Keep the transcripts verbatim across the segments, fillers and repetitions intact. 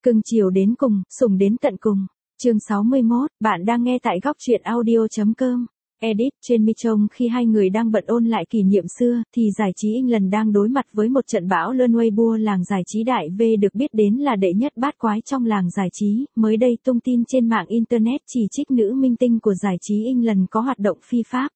Cưng chiều đến cùng, sủng đến tận cùng. Chương sáu mươi mốt, bạn đang nghe tại góc truyện audio chấm com. Edit trên mi trông khi hai người đang bận ôn lại kỷ niệm xưa, thì giải trí England đang đối mặt với một trận bão lớn. Weibo, làng giải trí đại V được biết đến là đệ nhất bát quái trong làng giải trí, mới đây tung tin trên mạng Internet chỉ trích nữ minh tinh của giải trí England có hoạt động phi pháp.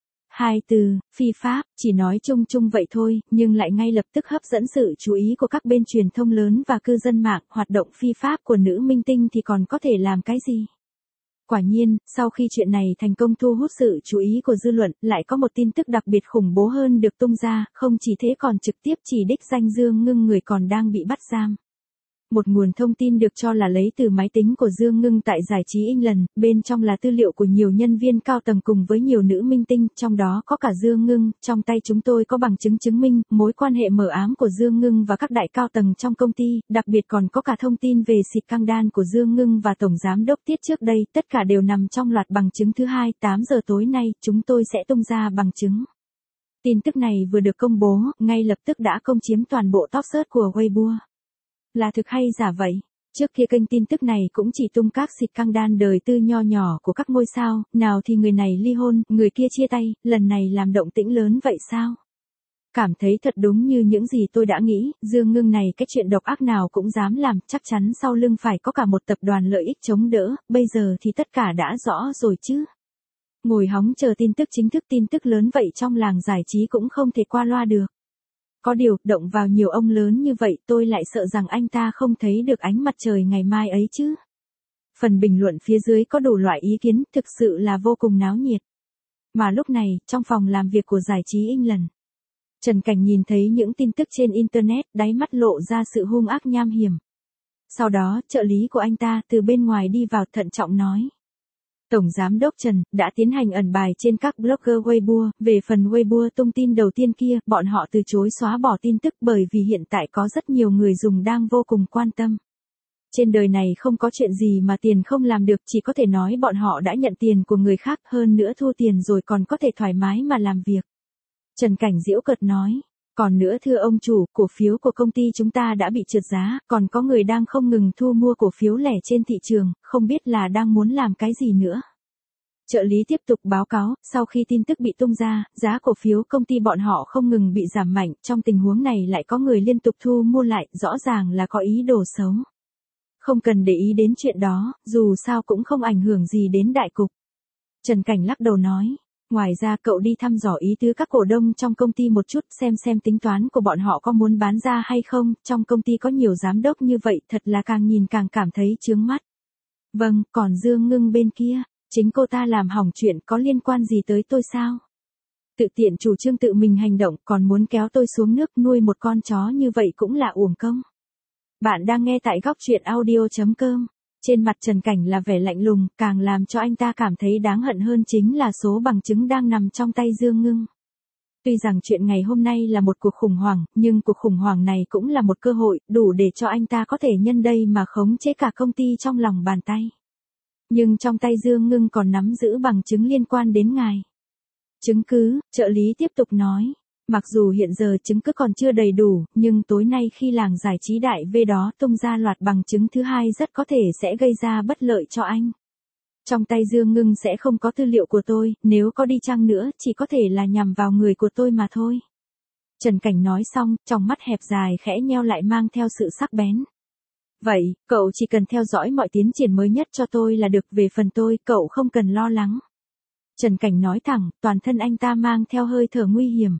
Hai từ, phi pháp, chỉ nói chung chung vậy thôi, nhưng lại ngay lập tức hấp dẫn sự chú ý của các bên truyền thông lớn và cư dân mạng. Hoạt động phi pháp của nữ minh tinh thì còn có thể làm cái gì? Quả nhiên, sau khi chuyện này thành công thu hút sự chú ý của dư luận, lại có một tin tức đặc biệt khủng bố hơn được tung ra, không chỉ thế còn trực tiếp chỉ đích danh Dương Ngưng, người còn đang bị bắt giam. Một nguồn thông tin được cho là lấy từ máy tính của Dương Ngưng tại giải trí England, bên trong là tư liệu của nhiều nhân viên cao tầng cùng với nhiều nữ minh tinh, trong đó có cả Dương Ngưng. Trong tay chúng tôi có bằng chứng chứng minh mối quan hệ mờ ám của Dương Ngưng và các đại cao tầng trong công ty, đặc biệt còn có cả thông tin về xịt căng đan của Dương Ngưng và Tổng Giám đốc Tiết trước đây, tất cả đều nằm trong loạt bằng chứng thứ hai. Tám giờ tối nay, chúng tôi sẽ tung ra bằng chứng. Tin tức này vừa được công bố, ngay lập tức đã công chiếm toàn bộ top search của Weibo. Là thực hay giả vậy? Trước kia kênh tin tức này cũng chỉ tung các xịt căng đan đời tư nho nhỏ của các ngôi sao, nào thì người này ly hôn, người kia chia tay, lần này làm động tĩnh lớn vậy sao? Cảm thấy thật đúng như những gì tôi đã nghĩ, Dương Ngưng này cái chuyện độc ác nào cũng dám làm, chắc chắn sau lưng phải có cả một tập đoàn lợi ích chống đỡ, bây giờ thì tất cả đã rõ rồi chứ. Ngồi hóng chờ tin tức chính thức, tin tức lớn vậy trong làng giải trí cũng không thể qua loa được. Có điều, động vào nhiều ông lớn như vậy tôi lại sợ rằng anh ta không thấy được ánh mặt trời ngày mai ấy chứ. Phần bình luận phía dưới có đủ loại ý kiến, thực sự là vô cùng náo nhiệt. Mà lúc này, trong phòng làm việc của giải trí England, Trần Cảnh nhìn thấy những tin tức trên Internet, đáy mắt lộ ra sự hung ác nham hiểm. Sau đó, trợ lý của anh ta từ bên ngoài đi vào thận trọng nói. Tổng Giám đốc Trần đã tiến hành ẩn bài trên các blogger Weibo. Về phần Weibo tung tin đầu tiên kia, bọn họ từ chối xóa bỏ tin tức bởi vì hiện tại có rất nhiều người dùng đang vô cùng quan tâm. Trên đời này không có chuyện gì mà tiền không làm được, chỉ có thể nói bọn họ đã nhận tiền của người khác, hơn nữa thua tiền rồi còn có thể thoải mái mà làm việc. Trần Cảnh giễu cợt nói. Còn nữa thưa ông chủ, cổ phiếu của công ty chúng ta đã bị trượt giá, còn có người đang không ngừng thu mua cổ phiếu lẻ trên thị trường, không biết là đang muốn làm cái gì nữa. Trợ lý tiếp tục báo cáo, sau khi tin tức bị tung ra, giá cổ phiếu công ty bọn họ không ngừng bị giảm mạnh, trong tình huống này lại có người liên tục thu mua lại, rõ ràng là có ý đồ xấu. Không cần để ý đến chuyện đó, dù sao cũng không ảnh hưởng gì đến đại cục. Trần Cảnh lắc đầu nói. Ngoài ra cậu đi thăm dò ý tứ các cổ đông trong công ty một chút, xem xem tính toán của bọn họ có muốn bán ra hay không, trong công ty có nhiều giám đốc như vậy, thật là càng nhìn càng cảm thấy chướng mắt. Vâng, còn Dương Ngưng bên kia, chính cô ta làm hỏng chuyện, có liên quan gì tới tôi sao? Tự tiện chủ trương tự mình hành động, còn muốn kéo tôi xuống nước, nuôi một con chó như vậy cũng là uổng công. Bạn đang nghe tại góc truyện audio chấm com. Trên mặt Trần Cảnh là vẻ lạnh lùng, càng làm cho anh ta cảm thấy đáng hận hơn chính là số bằng chứng đang nằm trong tay Dương Ngưng. Tuy rằng chuyện ngày hôm nay là một cuộc khủng hoảng, nhưng cuộc khủng hoảng này cũng là một cơ hội, đủ để cho anh ta có thể nhân đây mà khống chế cả công ty trong lòng bàn tay. Nhưng trong tay Dương Ngưng còn nắm giữ bằng chứng liên quan đến ngài. Chứng cứ, trợ lý tiếp tục nói. Mặc dù hiện giờ chứng cứ còn chưa đầy đủ, nhưng tối nay khi làng giải trí đại V đó tung ra loạt bằng chứng thứ hai rất có thể sẽ gây ra bất lợi cho anh. Trong tay Dương Ngưng sẽ không có tư liệu của tôi, nếu có đi chăng nữa chỉ có thể là nhằm vào người của tôi mà thôi. Trần Cảnh nói xong, trong mắt hẹp dài khẽ nheo lại mang theo sự sắc bén. Vậy, cậu chỉ cần theo dõi mọi tiến triển mới nhất cho tôi là được, về phần tôi, cậu không cần lo lắng. Trần Cảnh nói thẳng, toàn thân anh ta mang theo hơi thở nguy hiểm.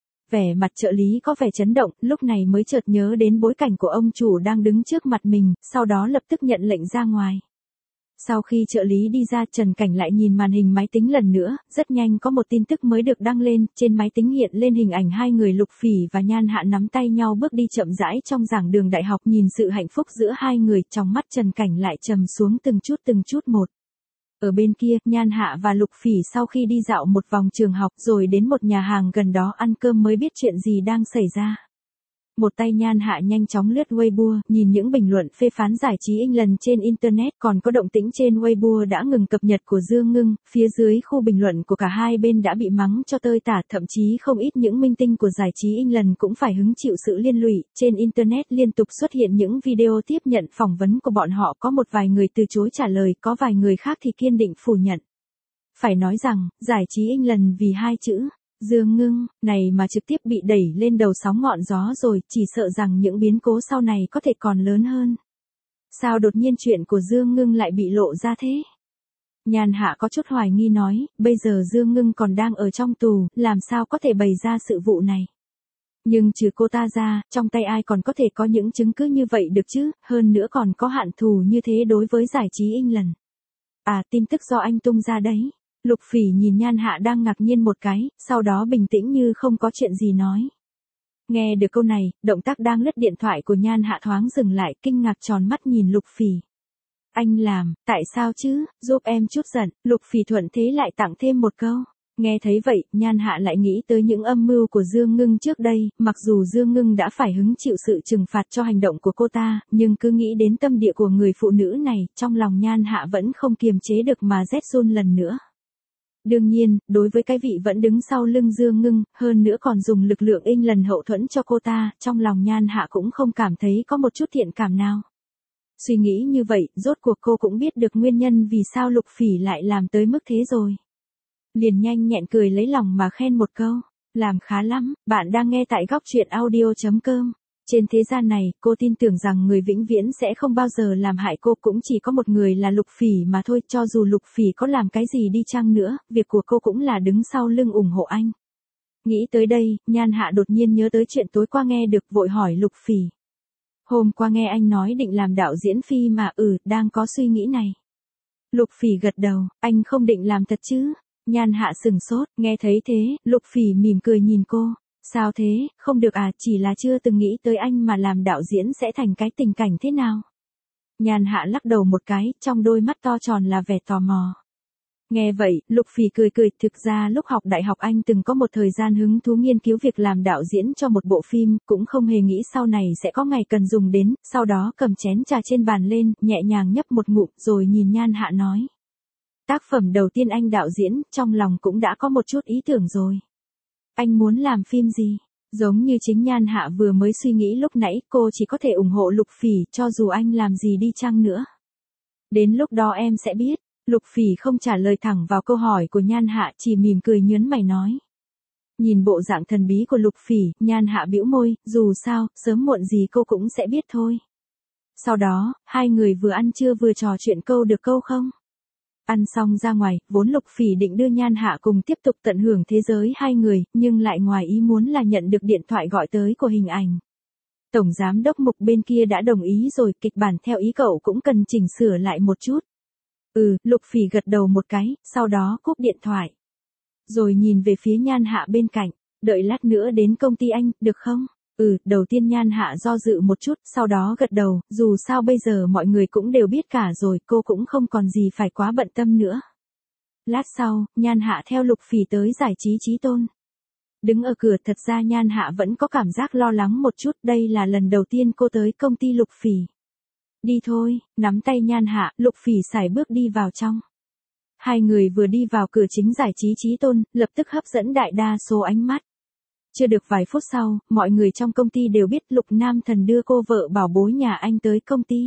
Vẻ mặt trợ lý có vẻ chấn động, lúc này mới chợt nhớ đến bối cảnh của ông chủ đang đứng trước mặt mình, sau đó lập tức nhận lệnh ra ngoài. Sau khi trợ lý đi ra, Trần Cảnh lại nhìn màn hình máy tính lần nữa, rất nhanh có một tin tức mới được đăng lên, trên máy tính hiện lên hình ảnh hai người Lục Phỉ và Nhan Hạ nắm tay nhau bước đi chậm rãi trong giảng đường đại học, nhìn sự hạnh phúc giữa hai người, trong mắt Trần Cảnh lại trầm xuống từng chút từng chút một. Ở bên kia, Nhan Hạ và Lục Phỉ sau khi đi dạo một vòng trường học rồi đến một nhà hàng gần đó ăn cơm mới biết chuyện gì đang xảy ra. Một tay Nhan Hạ nhanh chóng lướt Weibo, nhìn những bình luận phê phán giải trí England trên Internet, còn có động tĩnh trên Weibo đã ngừng cập nhật của Dương Ngưng, phía dưới khu bình luận của cả hai bên đã bị mắng cho tơi tả, thậm chí không ít những minh tinh của giải trí England cũng phải hứng chịu sự liên lụy, trên Internet liên tục xuất hiện những video tiếp nhận phỏng vấn của bọn họ, có một vài người từ chối trả lời, có vài người khác thì kiên định phủ nhận. Phải nói rằng, giải trí England vì hai chữ Dương Ngưng này mà trực tiếp bị đẩy lên đầu sóng ngọn gió rồi, chỉ sợ rằng những biến cố sau này có thể còn lớn hơn. Sao đột nhiên chuyện của Dương Ngưng lại bị lộ ra thế? Nhan Hạ có chút hoài nghi nói, bây giờ Dương Ngưng còn đang ở trong tù, làm sao có thể bày ra sự vụ này? Nhưng trừ cô ta ra, trong tay ai còn có thể có những chứng cứ như vậy được chứ, hơn nữa còn có hạn thù như thế đối với giải trí England. À, tin tức do anh tung ra đấy. Lục Phỉ nhìn Nhan Hạ đang ngạc nhiên một cái, sau đó bình tĩnh như không có chuyện gì nói. Nghe được câu này, động tác đang lướt điện thoại của Nhan Hạ thoáng dừng lại, kinh ngạc tròn mắt nhìn Lục Phỉ. Anh làm, tại sao chứ, giúp em chút giận, Lục Phỉ thuận thế lại tặng thêm một câu. Nghe thấy vậy, Nhan Hạ lại nghĩ tới những âm mưu của Dương Ngưng trước đây, mặc dù Dương Ngưng đã phải hứng chịu sự trừng phạt cho hành động của cô ta, nhưng cứ nghĩ đến tâm địa của người phụ nữ này, trong lòng Nhan Hạ vẫn không kiềm chế được mà rét run lần nữa. Đương nhiên, đối với cái vị vẫn đứng sau lưng Dương Ngưng, hơn nữa còn dùng lực lượng England hậu thuẫn cho cô ta, trong lòng Nhan Hạ cũng không cảm thấy có một chút thiện cảm nào. Suy nghĩ như vậy, rốt cuộc cô cũng biết được nguyên nhân vì sao Lục Phỉ lại làm tới mức thế rồi. Liền nhanh nhẹn cười lấy lòng mà khen một câu, làm khá lắm, bạn đang nghe tại góc truyện audio chấm com. Trên thế gian này, cô tin tưởng rằng người vĩnh viễn sẽ không bao giờ làm hại cô, cũng chỉ có một người là Lục Phỉ mà thôi, cho dù Lục Phỉ có làm cái gì đi chăng nữa, việc của cô cũng là đứng sau lưng ủng hộ anh. Nghĩ tới đây, Nhan Hạ đột nhiên nhớ tới chuyện tối qua nghe được, vội hỏi Lục Phỉ. Hôm qua nghe anh nói định làm đạo diễn phim mà, ừ, đang có suy nghĩ này. Lục Phỉ gật đầu, anh không định làm thật chứ? Nhan Hạ sừng sốt, nghe thấy thế, Lục Phỉ mỉm cười nhìn cô. Sao thế, không được à, chỉ là chưa từng nghĩ tới anh mà làm đạo diễn sẽ thành cái tình cảnh thế nào. Nhan Hạ lắc đầu một cái, trong đôi mắt to tròn là vẻ tò mò. Nghe vậy, Lục Phỉ cười cười, thực ra lúc học đại học anh từng có một thời gian hứng thú nghiên cứu việc làm đạo diễn cho một bộ phim, cũng không hề nghĩ sau này sẽ có ngày cần dùng đến, sau đó cầm chén trà trên bàn lên, nhẹ nhàng nhấp một ngụm, rồi nhìn Nhan Hạ nói. Tác phẩm đầu tiên anh đạo diễn, trong lòng cũng đã có một chút ý tưởng rồi. Anh muốn làm phim gì? Giống như chính Nhan Hạ vừa mới suy nghĩ lúc nãy, cô chỉ có thể ủng hộ Lục Phỉ, cho dù anh làm gì đi chăng nữa. Đến lúc đó em sẽ biết. Lục Phỉ không trả lời thẳng vào câu hỏi của Nhan Hạ, chỉ mỉm cười nhớn mày nói. Nhìn bộ dạng thần bí của Lục Phỉ, Nhan Hạ bĩu môi, dù sao, sớm muộn gì cô cũng sẽ biết thôi. Sau đó, hai người vừa ăn trưa vừa trò chuyện câu được câu không. Ăn xong ra ngoài, vốn Lục Phỉ định đưa Nhan Hạ cùng tiếp tục tận hưởng thế giới hai người, nhưng lại ngoài ý muốn là nhận được điện thoại gọi tới của Hình Ảnh. Tổng giám đốc Mục bên kia đã đồng ý rồi, kịch bản theo ý cậu cũng cần chỉnh sửa lại một chút. Ừ, Lục Phỉ gật đầu một cái, sau đó cúp điện thoại. Rồi nhìn về phía Nhan Hạ bên cạnh, đợi lát nữa đến công ty anh, được không? Ừ, đầu tiên Nhan Hạ do dự một chút, sau đó gật đầu, dù sao bây giờ mọi người cũng đều biết cả rồi, cô cũng không còn gì phải quá bận tâm nữa. Lát sau, Nhan Hạ theo Lục Phỉ tới giải trí Chí Tôn. Đứng ở cửa, thật ra Nhan Hạ vẫn có cảm giác lo lắng một chút, đây là lần đầu tiên cô tới công ty Lục Phỉ. Đi thôi, nắm tay Nhan Hạ, Lục Phỉ sải bước đi vào trong. Hai người vừa đi vào cửa chính giải trí Chí Tôn, lập tức hấp dẫn đại đa số ánh mắt. Chưa được vài phút sau, mọi người trong công ty đều biết Lục Nam Thần đưa cô vợ bảo bối nhà anh tới công ty.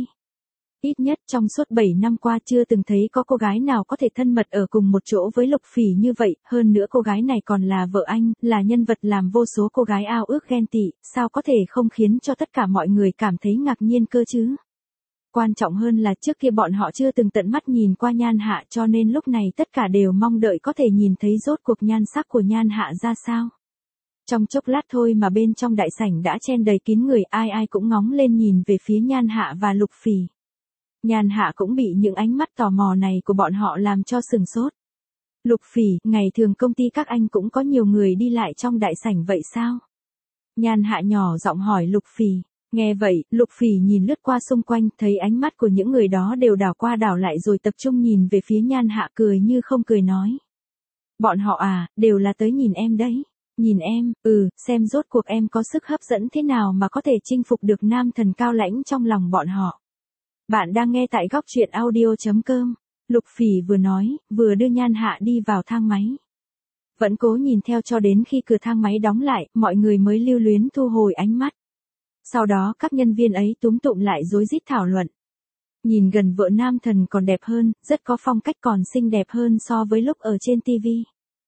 Ít nhất trong suốt bảy năm qua chưa từng thấy có cô gái nào có thể thân mật ở cùng một chỗ với Lục Phỉ như vậy, hơn nữa cô gái này còn là vợ anh, là nhân vật làm vô số cô gái ao ước ghen tị, sao có thể không khiến cho tất cả mọi người cảm thấy ngạc nhiên cơ chứ. Quan trọng hơn là trước kia bọn họ chưa từng tận mắt nhìn qua Nhan Hạ, cho nên lúc này tất cả đều mong đợi có thể nhìn thấy rốt cuộc nhan sắc của Nhan Hạ ra sao. Trong chốc lát thôi mà bên trong đại sảnh đã chen đầy kín người, ai ai cũng ngóng lên nhìn về phía Nhan Hạ và Lục Phỉ. Nhan Hạ cũng bị những ánh mắt tò mò này của bọn họ làm cho sừng sốt. Lục Phỉ, ngày thường công ty các anh cũng có nhiều người đi lại trong đại sảnh vậy sao? Nhan Hạ nhỏ giọng hỏi Lục Phỉ. Nghe vậy, Lục Phỉ nhìn lướt qua xung quanh, thấy ánh mắt của những người đó đều đảo qua đảo lại rồi tập trung nhìn về phía Nhan Hạ, cười như không cười nói. Bọn họ à, đều là tới nhìn em đấy. Nhìn em, ừ, xem rốt cuộc em có sức hấp dẫn thế nào mà có thể chinh phục được nam thần cao lãnh trong lòng bọn họ. Bạn đang nghe tại góc truyện audio chấm com. Lục Phỉ vừa nói, vừa đưa Nhan Hạ đi vào thang máy. Vẫn cố nhìn theo cho đến khi cửa thang máy đóng lại, mọi người mới lưu luyến thu hồi ánh mắt. Sau đó các nhân viên ấy túm tụm lại rối rít thảo luận. Nhìn gần vợ nam thần còn đẹp hơn, rất có phong cách còn xinh đẹp hơn so với lúc ở trên ti vi.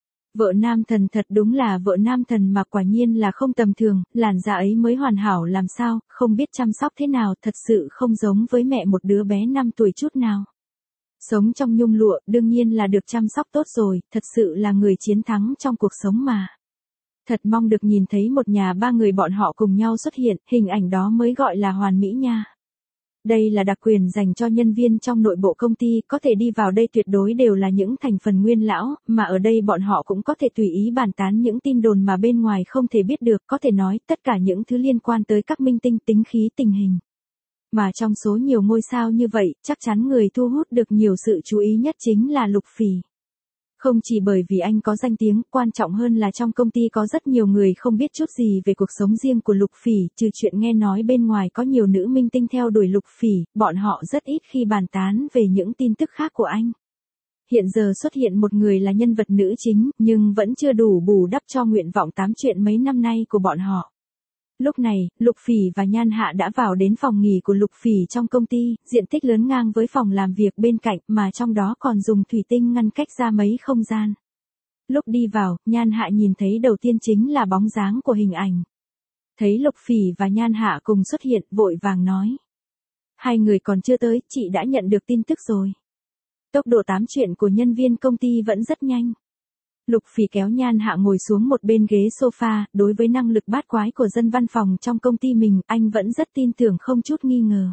Vợ nam thần thật đúng là vợ nam thần mà quả nhiên là không tầm thường, làn da ấy mới hoàn hảo làm sao, không biết chăm sóc thế nào, thật sự không giống với mẹ một đứa bé năm tuổi chút nào. Sống trong nhung lụa, đương nhiên là được chăm sóc tốt rồi, thật sự là người chiến thắng trong cuộc sống mà. Thật mong được nhìn thấy một nhà ba người bọn họ cùng nhau xuất hiện, hình ảnh đó mới gọi là hoàn mỹ nha. Đây là đặc quyền dành cho nhân viên trong nội bộ công ty, có thể đi vào đây tuyệt đối đều là những thành phần nguyên lão, mà ở đây bọn họ cũng có thể tùy ý bàn tán những tin đồn mà bên ngoài không thể biết được, có thể nói tất cả những thứ liên quan tới các minh tinh, tính khí, tình hình. Mà trong số nhiều ngôi sao như vậy, chắc chắn người thu hút được nhiều sự chú ý nhất chính là Lục Phỉ. Không chỉ bởi vì anh có danh tiếng, quan trọng hơn là trong công ty có rất nhiều người không biết chút gì về cuộc sống riêng của Lục Phỉ, trừ chuyện nghe nói bên ngoài có nhiều nữ minh tinh theo đuổi Lục Phỉ, bọn họ rất ít khi bàn tán về những tin tức khác của anh. Hiện giờ xuất hiện một người là nhân vật nữ chính, nhưng vẫn chưa đủ bù đắp cho nguyện vọng tám chuyện mấy năm nay của bọn họ. Lúc này, Lục Phỉ và Nhan Hạ đã vào đến phòng nghỉ của Lục Phỉ trong công ty, diện tích lớn ngang với phòng làm việc bên cạnh mà trong đó còn dùng thủy tinh ngăn cách ra mấy không gian. Lúc đi vào, Nhan Hạ nhìn thấy đầu tiên chính là bóng dáng của Hình Ảnh. Thấy Lục Phỉ và Nhan Hạ cùng xuất hiện, vội vàng nói. Hai người còn chưa tới, chị đã nhận được tin tức rồi. Tốc độ tám chuyện của nhân viên công ty vẫn rất nhanh. Lục Phỉ kéo Nhan Hạ ngồi xuống một bên ghế sofa, đối với năng lực bát quái của dân văn phòng trong công ty mình, anh vẫn rất tin tưởng không chút nghi ngờ.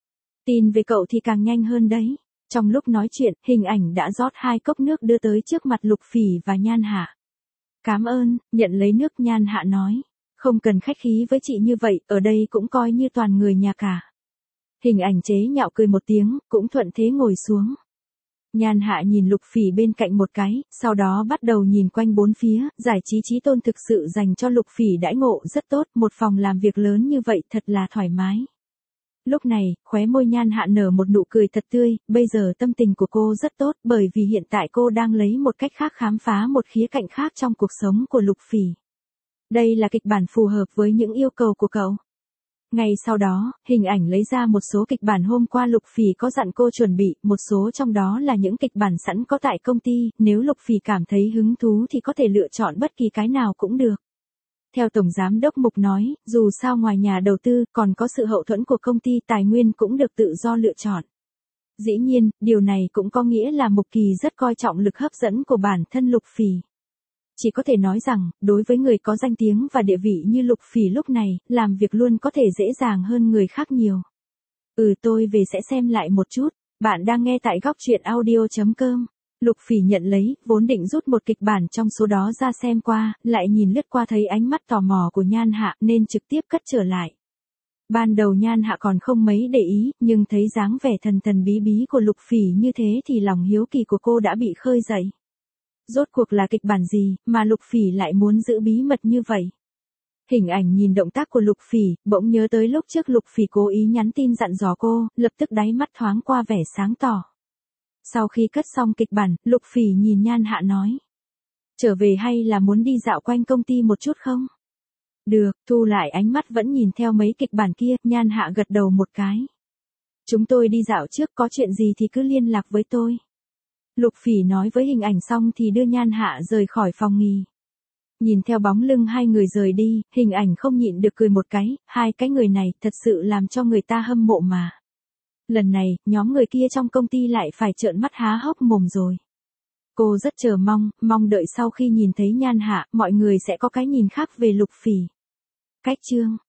Tin về cậu thì càng nhanh hơn đấy. Trong lúc nói chuyện, Hình Ảnh đã rót hai cốc nước đưa tới trước mặt Lục Phỉ và Nhan Hạ. Cảm ơn, nhận lấy nước Nhan Hạ nói. Không cần khách khí với chị như vậy, ở đây cũng coi như toàn người nhà cả. Hình Ảnh chế nhạo cười một tiếng, cũng thuận thế ngồi xuống. Nhan Hạ nhìn Lục Phỉ bên cạnh một cái, sau đó bắt đầu nhìn quanh bốn phía, giải trí Chí Tôn thực sự dành cho Lục Phỉ đãi ngộ rất tốt, một phòng làm việc lớn như vậy thật là thoải mái. Lúc này, khóe môi Nhan Hạ nở một nụ cười thật tươi, bây giờ tâm tình của cô rất tốt bởi vì hiện tại cô đang lấy một cách khác khám phá một khía cạnh khác trong cuộc sống của Lục Phỉ. Đây là kịch bản phù hợp với những yêu cầu của cậu. Ngay sau đó, Hình Ảnh lấy ra một số kịch bản hôm qua Lục Phỉ có dặn cô chuẩn bị, một số trong đó là những kịch bản sẵn có tại công ty, nếu Lục Phỉ cảm thấy hứng thú thì có thể lựa chọn bất kỳ cái nào cũng được. Theo Tổng Giám đốc Mục nói, dù sao ngoài nhà đầu tư, còn có sự hậu thuẫn của công ty, tài nguyên cũng được tự do lựa chọn. Dĩ nhiên, điều này cũng có nghĩa là Mục Kỳ rất coi trọng lực hấp dẫn của bản thân Lục Phỉ. Chỉ có thể nói rằng, đối với người có danh tiếng và địa vị như Lục Phỉ lúc này, làm việc luôn có thể dễ dàng hơn người khác nhiều. Ừ, tôi về sẽ xem lại một chút. Bạn đang nghe tại góc truyện audio chấm com. Lục Phỉ nhận lấy, vốn định rút một kịch bản trong số đó ra xem qua, lại nhìn lướt qua thấy ánh mắt tò mò của Nhan Hạ nên trực tiếp cất trở lại. Ban đầu Nhan Hạ còn không mấy để ý, nhưng thấy dáng vẻ thần thần bí bí của Lục Phỉ như thế thì lòng hiếu kỳ của cô đã bị khơi dậy. Rốt cuộc là kịch bản gì, mà Lục Phỉ lại muốn giữ bí mật như vậy? Hình Ảnh nhìn động tác của Lục Phỉ, bỗng nhớ tới lúc trước Lục Phỉ cố ý nhắn tin dặn dò cô, lập tức đáy mắt thoáng qua vẻ sáng tỏ. Sau khi cất xong kịch bản, Lục Phỉ nhìn Nhan Hạ nói. Trở về hay là muốn đi dạo quanh công ty một chút không? Được, thu lại ánh mắt vẫn nhìn theo mấy kịch bản kia, Nhan Hạ gật đầu một cái. Chúng tôi đi dạo trước, có chuyện gì thì cứ liên lạc với tôi. Lục Phỉ nói với Hình Ảnh xong thì đưa Nhan Hạ rời khỏi phòng nghỉ. Nhìn theo bóng lưng hai người rời đi, Hình Ảnh không nhịn được cười một cái, hai cái người này thật sự làm cho người ta hâm mộ mà. Lần này, nhóm người kia trong công ty lại phải trợn mắt há hốc mồm rồi. Cô rất chờ mong, mong đợi sau khi nhìn thấy Nhan Hạ, mọi người sẽ có cái nhìn khác về Lục Phỉ. Cách chương